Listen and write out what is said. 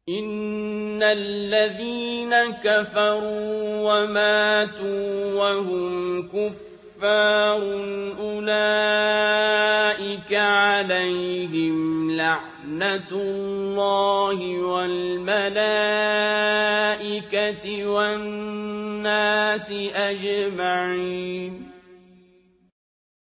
إِنَّ الَّذِينَ كَفَرُوا وَمَاتُوا وَهُمْ كُفَّارٌ أُولَٰئِكَ عَلَيْهِمْ لَعْنَةُ اللَّهِ وَالْمَلَائِكَةِ وَالنَّاسِ أَجْمَعِينَ